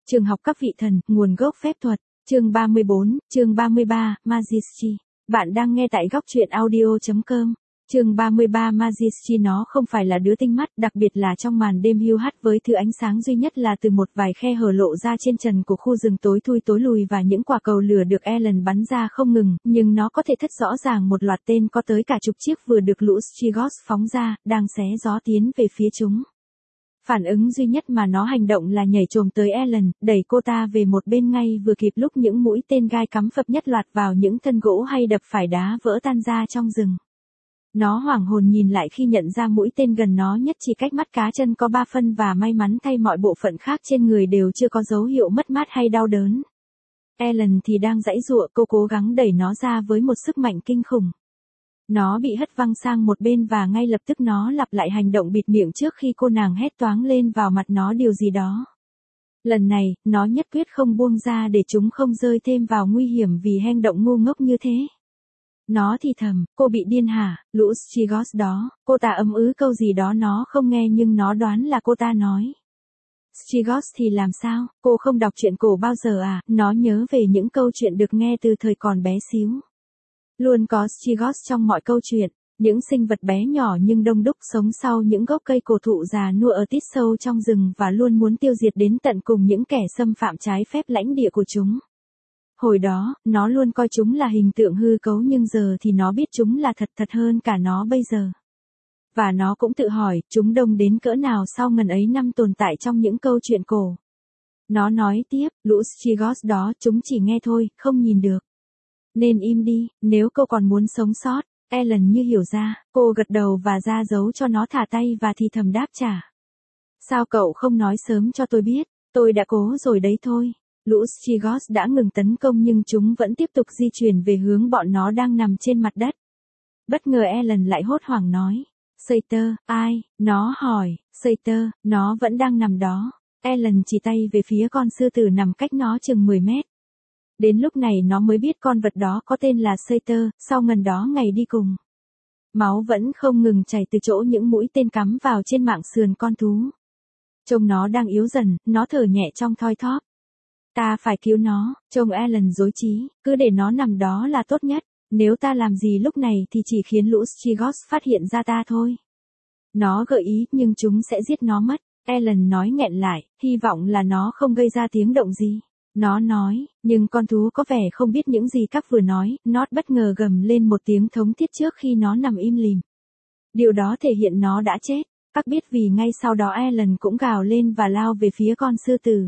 Trường học các vị thần, nguồn gốc phép thuật, chương 34, chương 33, Magistry. Bạn đang nghe tại góc truyện audio.com. Chương 33 Magistry. Nó không phải là đứa tinh mắt, đặc biệt là trong màn đêm hiu hắt với thứ ánh sáng duy nhất là từ một vài khe hở lộ ra trên trần của khu rừng tối thui tối lùi và những quả cầu lửa được Ellen bắn ra không ngừng, nhưng nó có thể thất rõ ràng một loạt tên có tới cả chục chiếc vừa được lũ Strigos phóng ra, đang xé gió tiến về phía chúng. Phản ứng duy nhất mà nó hành động là nhảy chồm tới Ellen, đẩy cô ta về một bên ngay vừa kịp lúc những mũi tên gai cắm phập nhất loạt vào những thân gỗ hay đập phải đá vỡ tan ra trong rừng. Nó hoảng hồn nhìn lại khi nhận ra mũi tên gần nó nhất chỉ cách mắt cá chân có 3 phân và may mắn thay mọi bộ phận khác trên người đều chưa có dấu hiệu mất mát hay đau đớn. Ellen thì đang giãy giụa, cô cố gắng đẩy nó ra với một sức mạnh kinh khủng. Nó bị hất văng sang một bên và ngay lập tức nó lặp lại hành động bịt miệng trước khi cô nàng hét toáng lên vào mặt nó điều gì đó. Lần này, nó nhất quyết không buông ra để chúng không rơi thêm vào nguy hiểm vì hành động ngu ngốc như thế. Nó thì thầm, cô bị điên hả, lũ Strigos đó, cô ta ấm ứ câu gì đó nó không nghe nhưng nó đoán là cô ta nói. Strigos thì làm sao, cô không đọc truyện cổ bao giờ à, nó nhớ về những câu chuyện được nghe từ thời còn bé xíu. Luôn có Strigos trong mọi câu chuyện, những sinh vật bé nhỏ nhưng đông đúc sống sau những gốc cây cổ thụ già nua ở tít sâu trong rừng và luôn muốn tiêu diệt đến tận cùng những kẻ xâm phạm trái phép lãnh địa của chúng. Hồi đó, nó luôn coi chúng là hình tượng hư cấu nhưng giờ thì nó biết chúng là thật hơn cả nó bây giờ. Và nó cũng tự hỏi, chúng đông đến cỡ nào sau ngần ấy năm tồn tại trong những câu chuyện cổ. Nó nói tiếp, lũ Strigos đó chúng chỉ nghe thôi, không nhìn được. Nên im đi, nếu cô còn muốn sống sót. Ellen như hiểu ra, cô gật đầu và ra dấu cho nó thả tay và thì thầm đáp trả. Sao cậu không nói sớm cho tôi biết, tôi đã cố rồi đấy thôi. Lũ Strigos đã ngừng tấn công nhưng chúng vẫn tiếp tục di chuyển về hướng bọn nó đang nằm trên mặt đất. Bất ngờ Ellen lại hốt hoảng nói. Sater, ai? Nó hỏi. Sater, nó vẫn đang nằm đó. Ellen chỉ tay về phía con sư tử nằm cách nó chừng 10 mét. Đến lúc này nó mới biết con vật đó có tên là Sater, sau ngần đó ngày đi cùng. Máu vẫn không ngừng chảy từ chỗ những mũi tên cắm vào trên mảng sườn con thú. Trông nó đang yếu dần, nó thở nhẹ trong thoi thóp. Ta phải cứu nó, trông Ellen rối trí, cứ để nó nằm đó là tốt nhất, nếu ta làm gì lúc này thì chỉ khiến lũ Strigos phát hiện ra ta thôi. Nó gợi ý nhưng chúng sẽ giết nó mất, Ellen nói nghẹn lại, hy vọng là nó không gây ra tiếng động gì. Nó nói, nhưng con thú có vẻ không biết những gì các vừa nói, nó bất ngờ gầm lên một tiếng thống thiết trước khi nó nằm im lìm. Điều đó thể hiện nó đã chết, các biết vì ngay sau đó Ellen cũng gào lên và lao về phía con sư tử.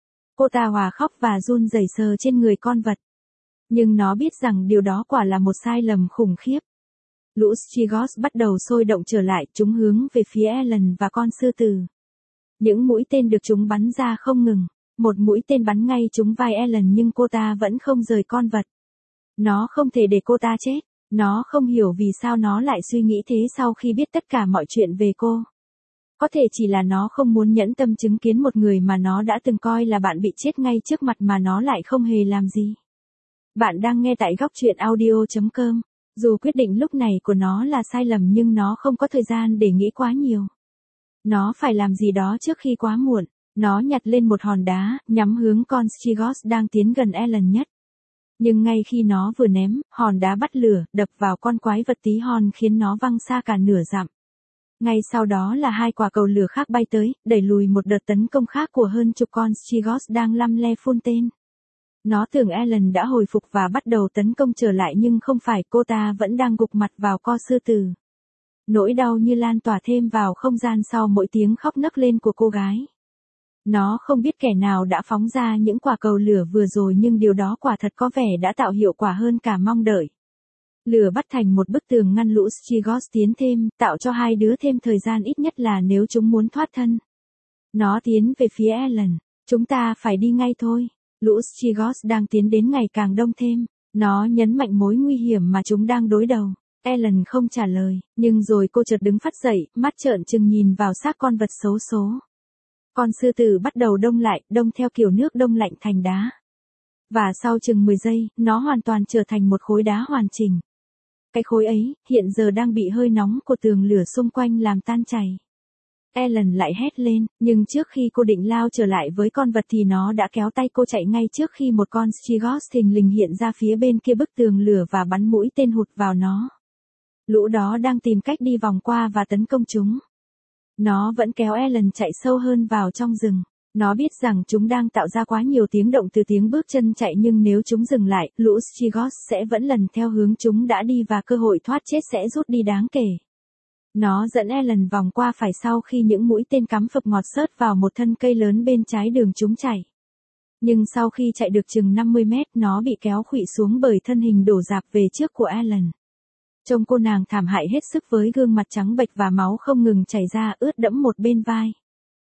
Cô ta hòa khóc và run rẩy sờ trên người con vật. Nhưng nó biết rằng điều đó quả là một sai lầm khủng khiếp. Lũ Strigos bắt đầu sôi động trở lại, chúng hướng về phía Ellen và con sư tử. Những mũi tên được chúng bắn ra không ngừng. Một mũi tên bắn ngay trúng vai Ellen nhưng cô ta vẫn không rời con vật. Nó không thể để cô ta chết. Nó không hiểu vì sao nó lại suy nghĩ thế sau khi biết tất cả mọi chuyện về cô. Có thể chỉ là nó không muốn nhẫn tâm chứng kiến một người mà nó đã từng coi là bạn bị chết ngay trước mặt mà nó lại không hề làm gì. Bạn đang nghe tại góc truyện audio.com. Dù quyết định lúc này của nó là sai lầm nhưng nó không có thời gian để nghĩ quá nhiều. Nó phải làm gì đó trước khi quá muộn. Nó nhặt lên một hòn đá, nhắm hướng con Strigos đang tiến gần Ellen nhất. Nhưng ngay khi nó vừa ném, hòn đá bắt lửa, đập vào con quái vật tí hon khiến nó văng xa cả nửa dặm. Ngay sau đó là 2 quả cầu lửa khác bay tới, đẩy lùi một đợt tấn công khác của hơn chục con Strigos đang lăm le phun tên. Nó tưởng Ellen đã hồi phục và bắt đầu tấn công trở lại nhưng không phải, cô ta vẫn đang gục mặt vào co sư tử. Nỗi đau như lan tỏa thêm vào không gian sau mỗi tiếng khóc nấc lên của cô gái. Nó không biết kẻ nào đã phóng ra những quả cầu lửa vừa rồi nhưng điều đó quả thật có vẻ đã tạo hiệu quả hơn cả mong đợi. Lửa bắt thành một bức tường ngăn lũ Strigos tiến thêm, tạo cho hai đứa thêm thời gian ít nhất là nếu chúng muốn thoát thân. Nó tiến về phía Ellen. Chúng ta phải đi ngay thôi. Lũ Strigos đang tiến đến ngày càng đông thêm. Nó nhấn mạnh mối nguy hiểm mà chúng đang đối đầu. Ellen không trả lời, nhưng rồi cô chợt đứng phắt dậy, mắt trợn trừng nhìn vào xác con vật xấu số. Con sư tử bắt đầu đông lại, đông theo kiểu nước đông lạnh thành đá. Và sau chừng 10 giây, nó hoàn toàn trở thành một khối đá hoàn chỉnh. Cái khối ấy, hiện giờ đang bị hơi nóng của tường lửa xung quanh làm tan chảy. Ellen lại hét lên, nhưng trước khi cô định lao trở lại với con vật thì nó đã kéo tay cô chạy ngay trước khi một con Strigos thình lình hiện ra phía bên kia bức tường lửa và bắn mũi tên hụt vào nó. Lũ đó đang tìm cách đi vòng qua và tấn công chúng. Nó vẫn kéo Ellen chạy sâu hơn vào trong rừng. Nó biết rằng chúng đang tạo ra quá nhiều tiếng động từ tiếng bước chân chạy, nhưng nếu chúng dừng lại, lũ Strigos sẽ vẫn lần theo hướng chúng đã đi và cơ hội thoát chết sẽ rút đi đáng kể. Nó dẫn Ellen vòng qua phải sau khi những mũi tên cắm phập ngọt xớt vào một thân cây lớn bên trái đường chúng chạy. Nhưng sau khi chạy được chừng 50 mét, nó bị kéo khuỵu xuống bởi thân hình đổ rạp về trước của Ellen. Trông cô nàng thảm hại hết sức với gương mặt trắng bệch và máu không ngừng chảy ra ướt đẫm một bên vai.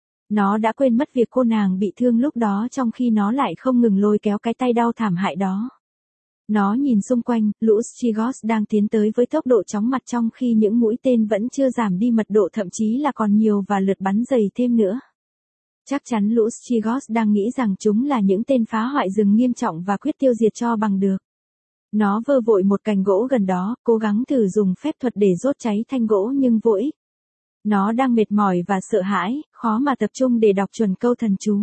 Nó đã quên mất việc cô nàng bị thương lúc đó, trong khi nó lại không ngừng lôi kéo cái tay đau thảm hại đó. Nó nhìn xung quanh, lũ Strigos đang tiến tới với tốc độ chóng mặt trong khi những mũi tên vẫn chưa giảm đi mật độ, thậm chí là còn nhiều và lượt bắn dày thêm nữa. Chắc chắn lũ Strigos đang nghĩ rằng chúng là những tên phá hoại rừng nghiêm trọng và quyết tiêu diệt cho bằng được. Nó vơ vội một cành gỗ gần đó, cố gắng thử dùng phép thuật để đốt cháy thanh gỗ nhưng vô ích. Nó đang mệt mỏi và sợ hãi, khó mà tập trung để đọc chuẩn câu thần chú.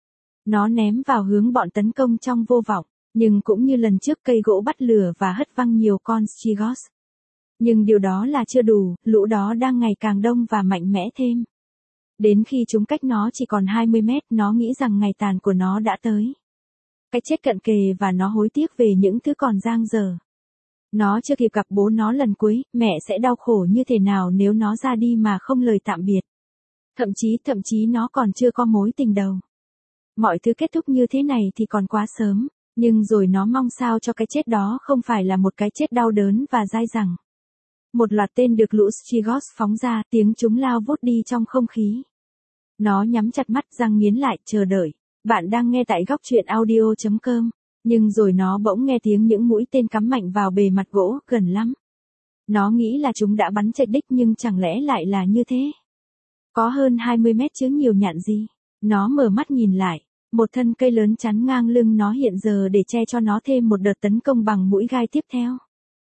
Nó ném vào hướng bọn tấn công trong vô vọng, nhưng cũng như lần trước cây gỗ bắt lửa và hất văng nhiều con Strigos. Nhưng điều đó là chưa đủ, lũ đó đang ngày càng đông và mạnh mẽ thêm. Đến khi chúng cách nó chỉ còn 20 mét, nó nghĩ rằng ngày tàn của nó đã tới. Cái chết cận kề và nó hối tiếc về những thứ còn dang dở. Nó chưa kịp gặp bố nó lần cuối, mẹ sẽ đau khổ như thế nào nếu nó ra đi mà không lời tạm biệt. Thậm chí nó còn chưa có mối tình đầu. Mọi thứ kết thúc như thế này thì còn quá sớm, nhưng rồi nó mong sao cho cái chết đó không phải là một cái chết đau đớn và dai dẳng. Một loạt tên được lũ Strigos phóng ra, tiếng chúng lao vút đi trong không khí. Nó nhắm chặt mắt, răng nghiến lại, chờ đợi. Bạn đang nghe tại góc truyện audio.com. Nhưng rồi nó bỗng nghe tiếng những mũi tên cắm mạnh vào bề mặt gỗ, gần lắm. Nó nghĩ là chúng đã bắn chạy đích, nhưng chẳng lẽ lại là như thế? Có hơn 20 mét chứ nhiều nhạn gì. Nó mở mắt nhìn lại. Một thân cây lớn chắn ngang lưng nó hiện giờ để che cho nó thêm một đợt tấn công bằng mũi gai tiếp theo.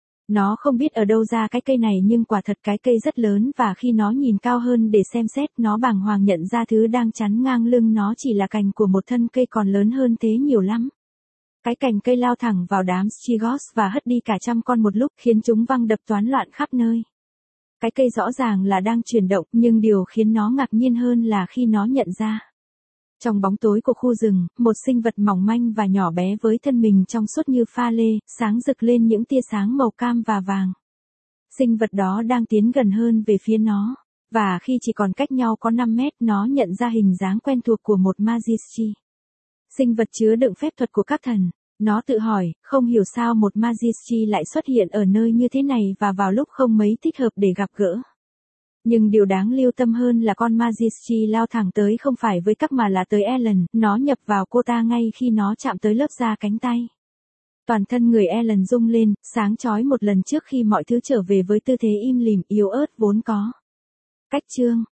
Nó không biết ở đâu ra cái cây này, nhưng quả thật cái cây rất lớn, và khi nó nhìn cao hơn để xem xét, nó bàng hoàng nhận ra thứ đang chắn ngang lưng nó chỉ là cành của một thân cây còn lớn hơn thế nhiều lắm. Cái cành cây lao thẳng vào đám Strigos và hất đi cả trăm con một lúc, khiến chúng văng đập toán loạn khắp nơi. Cái cây rõ ràng là đang chuyển động, nhưng điều khiến nó ngạc nhiên hơn là khi nó nhận ra. Trong bóng tối của khu rừng, một sinh vật mỏng manh và nhỏ bé với thân mình trong suốt như pha lê, sáng rực lên những tia sáng màu cam và vàng. Sinh vật đó đang tiến gần hơn về phía nó, và khi chỉ còn cách nhau có 5 mét, nó nhận ra hình dáng quen thuộc của một Magiski. Sinh vật chứa đựng phép thuật của các thần. Nó tự hỏi, không hiểu sao một Magiski lại xuất hiện ở nơi như thế này và vào lúc không mấy thích hợp để gặp gỡ. Nhưng điều đáng lưu tâm hơn là con Magiski lao thẳng tới không phải với các mà là tới Ellen, nó nhập vào cô ta ngay khi nó chạm tới lớp da cánh tay. Toàn thân người Ellen rung lên, sáng chói một lần trước khi mọi thứ trở về với tư thế im lìm yếu ớt vốn có. Cách chương